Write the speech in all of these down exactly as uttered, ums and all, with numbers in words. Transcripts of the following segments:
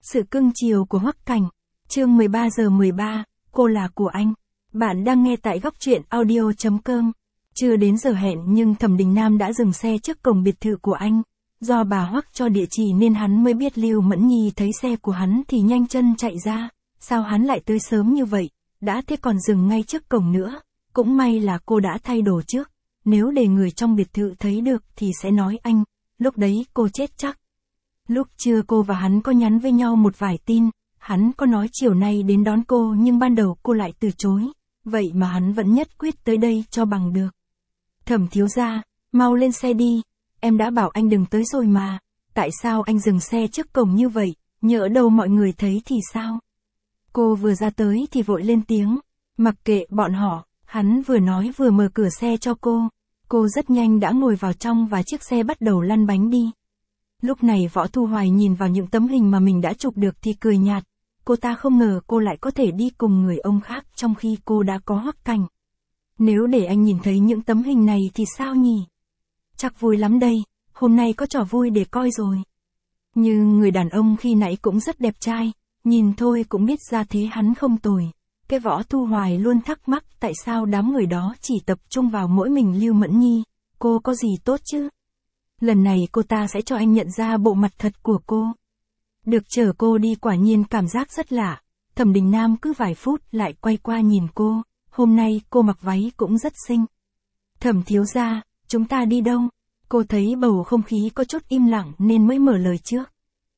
Sự cưng chiều của Hoắc Cảnh. Chương mười ba giờ mười ba, cô là của anh. Bạn đang nghe tại góc truyện audio chấm com. Chưa đến giờ hẹn nhưng Thẩm Đình Nam đã dừng xe trước cổng biệt thự của anh. Do bà Hoắc cho địa chỉ nên hắn mới biết Lưu Mẫn Nhi thấy xe của hắn thì nhanh chân chạy ra. Sao hắn lại tới sớm như vậy, đã thế còn dừng ngay trước cổng nữa. Cũng may là cô đã thay đồ trước. Nếu để người trong biệt thự thấy được thì sẽ nói anh, lúc đấy cô chết chắc. Lúc trưa cô và hắn có nhắn với nhau một vài tin, hắn có nói chiều nay đến đón cô nhưng ban đầu cô lại từ chối, vậy mà hắn vẫn nhất quyết tới đây cho bằng được. Thẩm thiếu gia, mau lên xe đi, em đã bảo anh đừng tới rồi mà, tại sao anh dừng xe trước cổng như vậy, nhỡ đâu mọi người thấy thì sao? Cô vừa ra tới thì vội lên tiếng, mặc kệ bọn họ, hắn vừa nói vừa mở cửa xe cho cô, cô rất nhanh đã ngồi vào trong và chiếc xe bắt đầu lăn bánh đi. Lúc này Võ Thu Hoài nhìn vào những tấm hình mà mình đã chụp được thì cười nhạt, cô ta không ngờ cô lại có thể đi cùng người ông khác trong khi cô đã có Hoắc Cảnh. Nếu để anh nhìn thấy những tấm hình này thì sao nhỉ? Chắc vui lắm đây, hôm nay có trò vui để coi rồi. Như người đàn ông khi nãy cũng rất đẹp trai, nhìn thôi cũng biết ra thế hắn không tồi. Cái Võ Thu Hoài luôn thắc mắc tại sao đám người đó chỉ tập trung vào mỗi mình Lưu Mẫn Nhi, cô có gì tốt chứ? Lần này cô ta sẽ cho anh nhận ra bộ mặt thật của cô. Được chở cô đi quả nhiên cảm giác rất lạ. Thẩm Đình Nam cứ vài phút lại quay qua nhìn cô. Hôm nay cô mặc váy cũng rất xinh. Thẩm thiếu gia, chúng ta đi đâu? Cô thấy bầu không khí có chút im lặng nên mới mở lời trước.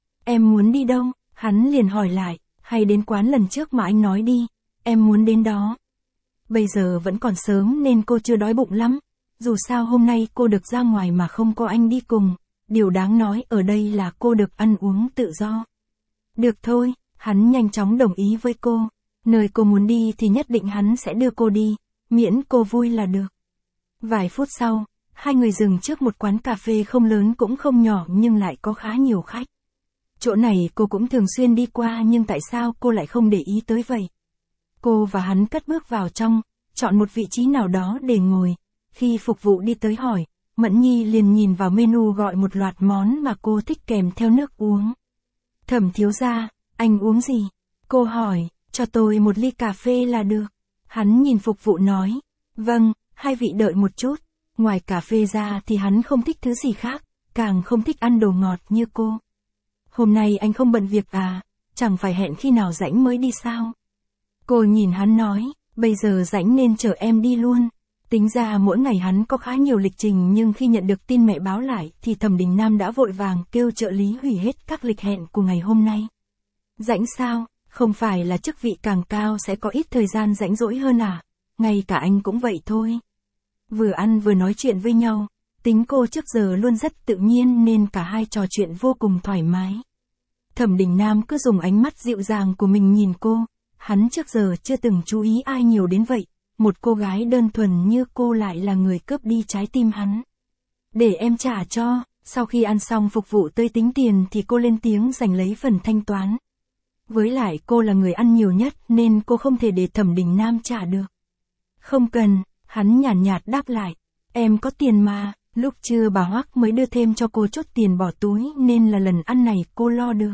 Em muốn đi đâu? Hắn liền hỏi lại. Hay đến quán lần trước mà anh nói đi. Em muốn đến đó. Bây giờ vẫn còn sớm nên cô chưa đói bụng lắm. Dù sao hôm nay cô được ra ngoài mà không có anh đi cùng, điều đáng nói ở đây là cô được ăn uống tự do. Được thôi, hắn nhanh chóng đồng ý với cô, nơi cô muốn đi thì nhất định hắn sẽ đưa cô đi, miễn cô vui là được. Vài phút sau, hai người dừng trước một quán cà phê không lớn cũng không nhỏ nhưng lại có khá nhiều khách. Chỗ này cô cũng thường xuyên đi qua nhưng tại sao cô lại không để ý tới vậy? Cô và hắn cất bước vào trong, chọn một vị trí nào đó để ngồi. Khi phục vụ đi tới hỏi, Mẫn Nhi liền nhìn vào menu gọi một loạt món mà cô thích kèm theo nước uống. Thẩm thiếu gia, anh uống gì? Cô hỏi, cho tôi một ly cà phê là được. Hắn nhìn phục vụ nói, vâng, hai vị đợi một chút. Ngoài cà phê ra thì hắn không thích thứ gì khác, càng không thích ăn đồ ngọt như cô. Hôm nay anh không bận việc à, chẳng phải hẹn khi nào rảnh mới đi sao? Cô nhìn hắn nói, bây giờ rảnh nên chở em đi luôn. Tính ra mỗi ngày hắn có khá nhiều lịch trình nhưng khi nhận được tin mẹ báo lại thì Thẩm Đình Nam đã vội vàng kêu trợ lý hủy hết các lịch hẹn của ngày hôm nay. Rảnh sao, không phải là chức vị càng cao sẽ có ít thời gian rảnh rỗi hơn à, ngay cả anh cũng vậy thôi. Vừa ăn vừa nói chuyện với nhau, tính cô trước giờ luôn rất tự nhiên nên cả hai trò chuyện vô cùng thoải mái. Thẩm Đình Nam cứ dùng ánh mắt dịu dàng của mình nhìn cô, hắn trước giờ chưa từng chú ý ai nhiều đến vậy. Một cô gái đơn thuần như cô lại là người cướp đi trái tim hắn. Để em trả cho, sau khi ăn xong phục vụ tới tính tiền thì cô lên tiếng giành lấy phần thanh toán. Với lại cô là người ăn nhiều nhất nên cô không thể để Thẩm Đình Nam trả được. Không cần, hắn nhàn nhạt, nhạt đáp lại. Em có tiền mà, lúc trưa bà Hoắc mới đưa thêm cho cô chút tiền bỏ túi nên là lần ăn này cô lo được.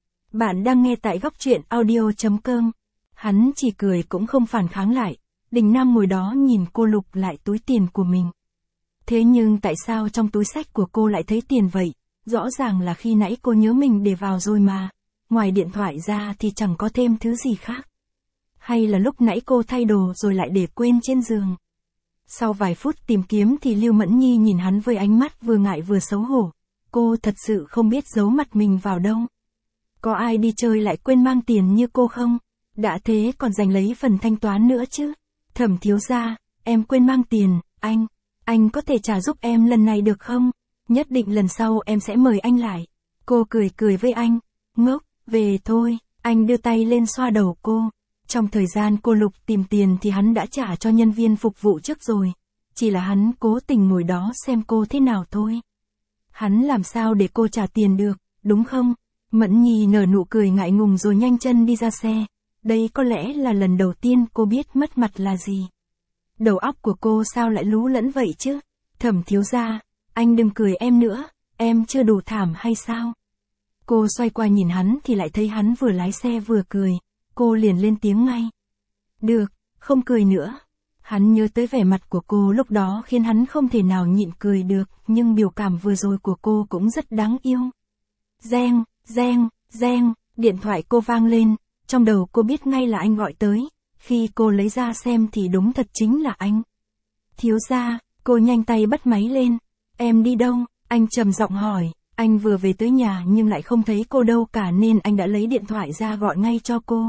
Bạn đang nghe tại góc truyện audio chấm com. Hắn chỉ cười cũng không phản kháng lại. Đình Nam ngồi đó nhìn cô lục lại túi tiền của mình. Thế nhưng tại sao trong túi xách của cô lại thấy tiền vậy? Rõ ràng là khi nãy cô nhớ mình để vào rồi mà. Ngoài điện thoại ra thì chẳng có thêm thứ gì khác. Hay là lúc nãy cô thay đồ rồi lại để quên trên giường. Sau vài phút tìm kiếm thì Lưu Mẫn Nhi nhìn hắn với ánh mắt vừa ngại vừa xấu hổ. Cô thật sự không biết giấu mặt mình vào đâu. Có ai đi chơi lại quên mang tiền như cô không? Đã thế còn giành lấy phần thanh toán nữa chứ? Thẩm thiếu gia, em quên mang tiền, anh, anh có thể trả giúp em lần này được không? Nhất định lần sau em sẽ mời anh lại. Cô cười cười với anh, ngốc, về thôi, anh đưa tay lên xoa đầu cô. Trong thời gian cô lục tìm tiền thì hắn đã trả cho nhân viên phục vụ trước rồi. Chỉ là hắn cố tình ngồi đó xem cô thế nào thôi. Hắn làm sao để cô trả tiền được, đúng không? Mẫn Nhi nở nụ cười ngại ngùng rồi nhanh chân đi ra xe. Đây có lẽ là lần đầu tiên cô biết mất mặt là gì. Đầu óc của cô sao lại lú lẫn vậy chứ? Thẩm thiếu gia, anh đừng cười em nữa, em chưa đủ thảm hay sao? Cô xoay qua nhìn hắn thì lại thấy hắn vừa lái xe vừa cười, cô liền lên tiếng ngay. Được, không cười nữa. Hắn nhớ tới vẻ mặt của cô lúc đó khiến hắn không thể nào nhịn cười được, nhưng biểu cảm vừa rồi của cô cũng rất đáng yêu. Reng, reng, reng, điện thoại cô vang lên, trong đầu cô biết ngay là anh gọi tới, khi cô lấy ra xem thì đúng thật chính là anh. Thiếu gia, cô nhanh tay bắt máy lên. Em đi đâu? Anh trầm giọng hỏi. Anh vừa về tới nhà nhưng lại không thấy cô đâu cả nên anh đã lấy điện thoại ra gọi ngay cho cô.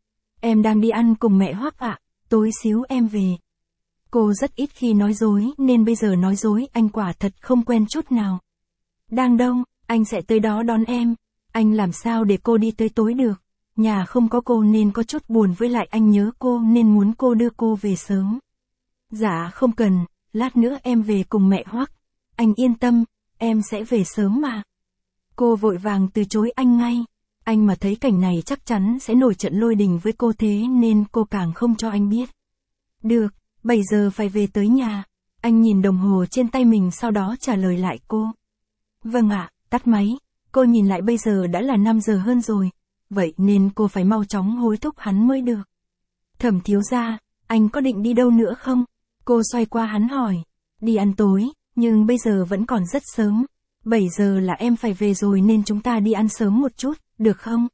Em đang đi ăn cùng mẹ Hoắc ạ, tối xíu em về. Cô rất ít khi nói dối nên bây giờ nói dối anh quả thật không quen chút nào. Đang đâu, anh sẽ tới đó đón em. Anh làm sao để cô đi tới tối được. Nhà không có cô nên có chút buồn, với lại anh nhớ cô nên muốn cô đưa cô về sớm. Dạ không cần, lát nữa em về cùng mẹ Hoắc. Anh yên tâm, em sẽ về sớm mà. Cô vội vàng từ chối anh ngay. Anh mà thấy cảnh này chắc chắn sẽ nổi trận lôi đình với cô, thế nên cô càng không cho anh biết. Được, bảy giờ phải về tới nhà. Anh nhìn đồng hồ trên tay mình sau đó trả lời lại cô. Vâng ạ, tắt máy. Cô nhìn lại bây giờ đã là năm giờ hơn rồi. Vậy nên cô phải mau chóng hối thúc hắn mới được. Thẩm thiếu gia, anh có định đi đâu nữa không? Cô xoay qua hắn hỏi. Đi ăn tối, nhưng bây giờ vẫn còn rất sớm. bảy giờ là em phải về rồi nên chúng ta đi ăn sớm một chút, được không?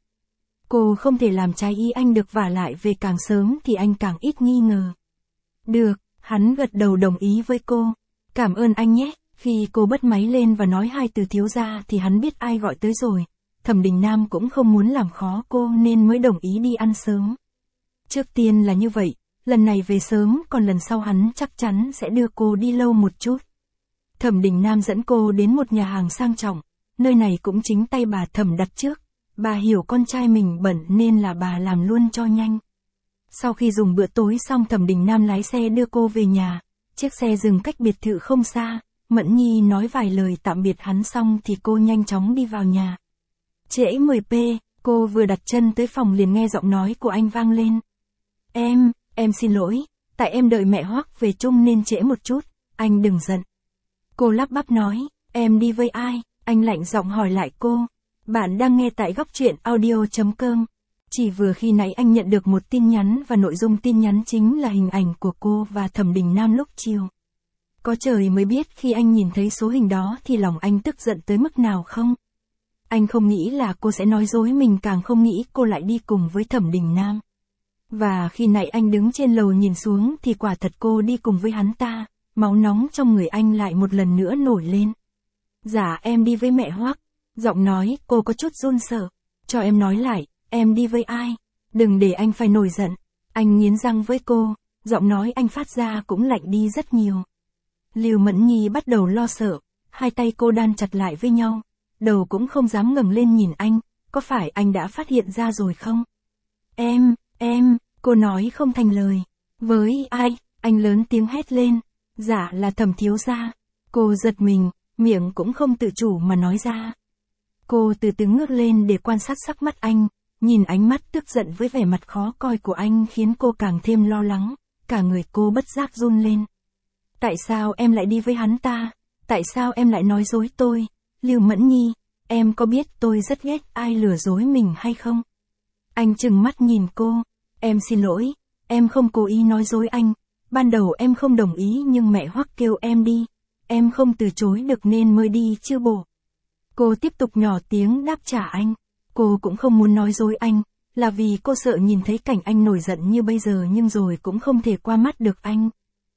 Cô không thể làm trái ý anh được, vả lại về càng sớm thì anh càng ít nghi ngờ. Được, hắn gật đầu đồng ý với cô. Cảm ơn anh nhé. Khi cô bật máy lên và nói hai từ thiếu gia thì hắn biết ai gọi tới rồi. Thẩm Đình Nam cũng không muốn làm khó cô nên mới đồng ý đi ăn sớm. Trước tiên là như vậy, lần này về sớm, còn lần sau hắn chắc chắn sẽ đưa cô đi lâu một chút. Thẩm Đình Nam dẫn cô đến một nhà hàng sang trọng, nơi này cũng chính tay bà Thẩm đặt trước. Bà hiểu con trai mình bận nên là bà làm luôn cho nhanh. Sau khi dùng bữa tối xong, Thẩm Đình Nam lái xe đưa cô về nhà. Chiếc xe dừng cách biệt thự không xa. Mẫn Nhi nói vài lời tạm biệt hắn xong thì cô nhanh chóng đi vào nhà. Trễ mười phút, cô vừa đặt chân tới phòng liền nghe giọng nói của anh vang lên. Em, em xin lỗi, tại em đợi mẹ Hoắc về chung nên trễ một chút, anh đừng giận. Cô lắp bắp nói, em đi với ai? Anh lạnh giọng hỏi lại cô. Bạn đang nghe tại góc truyện audio chấm com. Chỉ vừa khi nãy anh nhận được một tin nhắn và nội dung tin nhắn chính là hình ảnh của cô và Thẩm Đình Nam lúc chiều. Có trời mới biết khi anh nhìn thấy số hình đó thì lòng anh tức giận tới mức nào không? Anh không nghĩ là cô sẽ nói dối mình, càng không nghĩ cô lại đi cùng với Thẩm Đình Nam. Và khi nãy anh đứng trên lầu nhìn xuống thì quả thật cô đi cùng với hắn ta, máu nóng trong người anh lại một lần nữa nổi lên. Dạ em đi với mẹ Hoắc. Giọng nói cô có chút run sợ. Cho em nói lại, em đi với ai? Đừng để anh phải nổi giận. Anh nghiến răng với cô, giọng nói anh phát ra cũng lạnh đi rất nhiều. Lưu Mẫn Nhi bắt đầu lo sợ, hai tay cô đan chặt lại với nhau, đầu cũng không dám ngẩng lên nhìn anh, có phải anh đã phát hiện ra rồi không? Em, em, cô nói không thành lời. Với ai? Anh lớn tiếng hét lên. Dạ là Thẩm thiếu gia. Cô giật mình, miệng cũng không tự chủ mà nói ra. Cô từ từ ngước lên để quan sát sắc mắt anh, nhìn ánh mắt tức giận với vẻ mặt khó coi của anh khiến cô càng thêm lo lắng, cả người cô bất giác run lên. Tại sao em lại đi với hắn ta? Tại sao em lại nói dối tôi? Lưu Mẫn Nhi, em có biết tôi rất ghét ai lừa dối mình hay không? Anh trừng mắt nhìn cô. Em xin lỗi, em không cố ý nói dối anh. Ban đầu em không đồng ý nhưng mẹ Hoắc kêu em đi. Em không từ chối được nên mới đi chứ bộ. Cô tiếp tục nhỏ tiếng đáp trả anh. Cô cũng không muốn nói dối anh, là vì cô sợ nhìn thấy cảnh anh nổi giận như bây giờ nhưng rồi cũng không thể qua mắt được anh.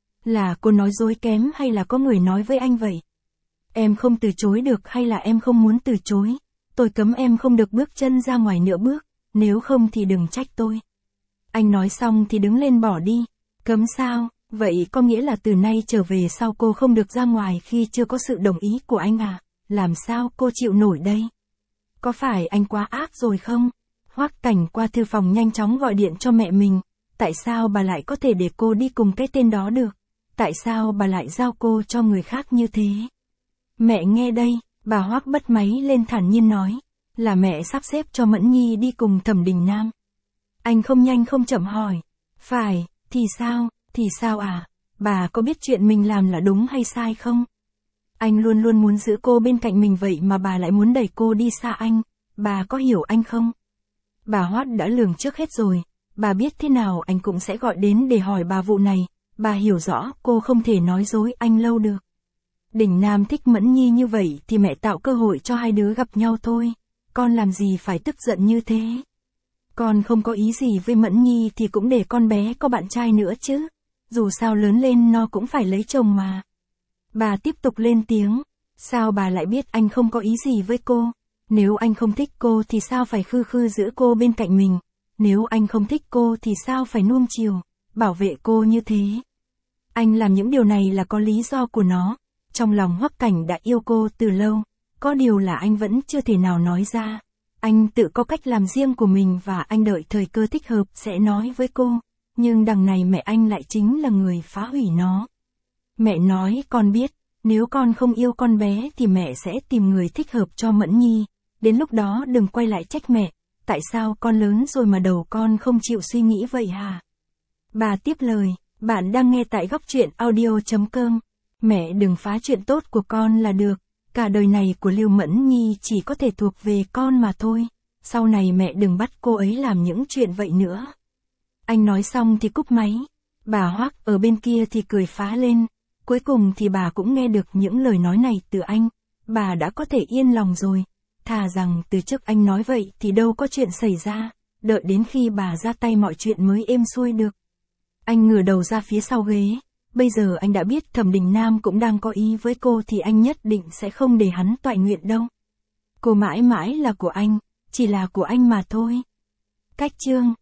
Là cô nói dối kém hay là có người nói với anh vậy? Em không từ chối được hay là em không muốn từ chối? Tôi cấm em không được bước chân ra ngoài nửa bước, nếu không thì đừng trách tôi. Anh nói xong thì đứng lên bỏ đi. Cấm sao? Vậy có nghĩa là từ nay trở về sau cô không được ra ngoài khi chưa có sự đồng ý của anh à? Làm sao cô chịu nổi đây? Có phải anh quá ác rồi không? Hoắc Cảnh qua thư phòng nhanh chóng gọi điện cho mẹ mình. Tại sao bà lại có thể để cô đi cùng cái tên đó được? Tại sao bà lại giao cô cho người khác như thế? Mẹ nghe đây, bà Hoắc bật máy lên thản nhiên nói. Là mẹ sắp xếp cho Mẫn Nhi đi cùng Thẩm Đình Nam. Anh không nhanh không chậm hỏi. Phải, thì sao, thì sao à? Bà có biết chuyện mình làm là đúng hay sai không? Anh luôn luôn muốn giữ cô bên cạnh mình vậy mà bà lại muốn đẩy cô đi xa anh. bà có hiểu anh không? Bà Hoát đã lường trước hết rồi, bà biết thế nào anh cũng sẽ gọi đến để hỏi bà vụ này, bà hiểu rõ cô không thể nói dối anh lâu được. Đình Nam thích Mẫn Nhi như vậy thì mẹ tạo cơ hội cho hai đứa gặp nhau thôi, con làm gì phải tức giận như thế. Con không có ý gì với Mẫn Nhi thì cũng để con bé có bạn trai nữa chứ, dù sao lớn lên nó cũng phải lấy chồng mà. Bà tiếp tục lên tiếng, sao bà lại biết anh không có ý gì với cô? Nếu anh không thích cô thì sao phải khư khư giữ cô bên cạnh mình? Nếu anh không thích cô thì sao phải nuông chiều, bảo vệ cô như thế? Anh làm những điều này là có lý do của nó. Trong lòng Hoắc Cảnh đã yêu cô từ lâu, có điều là anh vẫn chưa thể nào nói ra. Anh tự có cách làm riêng của mình và anh đợi thời cơ thích hợp sẽ nói với cô. Nhưng đằng này mẹ anh lại chính là người phá hủy nó. Mẹ nói con biết, nếu con không yêu con bé thì mẹ sẽ tìm người thích hợp cho Mẫn Nhi. Đến lúc đó đừng quay lại trách mẹ, tại sao con lớn rồi mà đầu con không chịu suy nghĩ vậy hả? Bà tiếp lời, bạn đang nghe tại góc truyện audio chấm com. Mẹ đừng phá chuyện tốt của con là được, cả đời này của Lưu Mẫn Nhi chỉ có thể thuộc về con mà thôi, sau này mẹ đừng bắt cô ấy làm những chuyện vậy nữa. Anh nói xong thì cúp máy, bà Hoắc ở bên kia thì cười phá lên, cuối cùng thì bà cũng nghe được những lời nói này từ anh, bà đã có thể yên lòng rồi, thà rằng từ trước anh nói vậy thì đâu có chuyện xảy ra, đợi đến khi bà ra tay mọi chuyện mới êm xuôi được. Anh ngửa đầu ra phía sau ghế. Bây giờ anh đã biết Thẩm Đình Nam cũng đang có ý với cô thì anh nhất định sẽ không để hắn toại nguyện đâu. Cô mãi mãi là của anh, chỉ là của anh mà thôi. Cách chương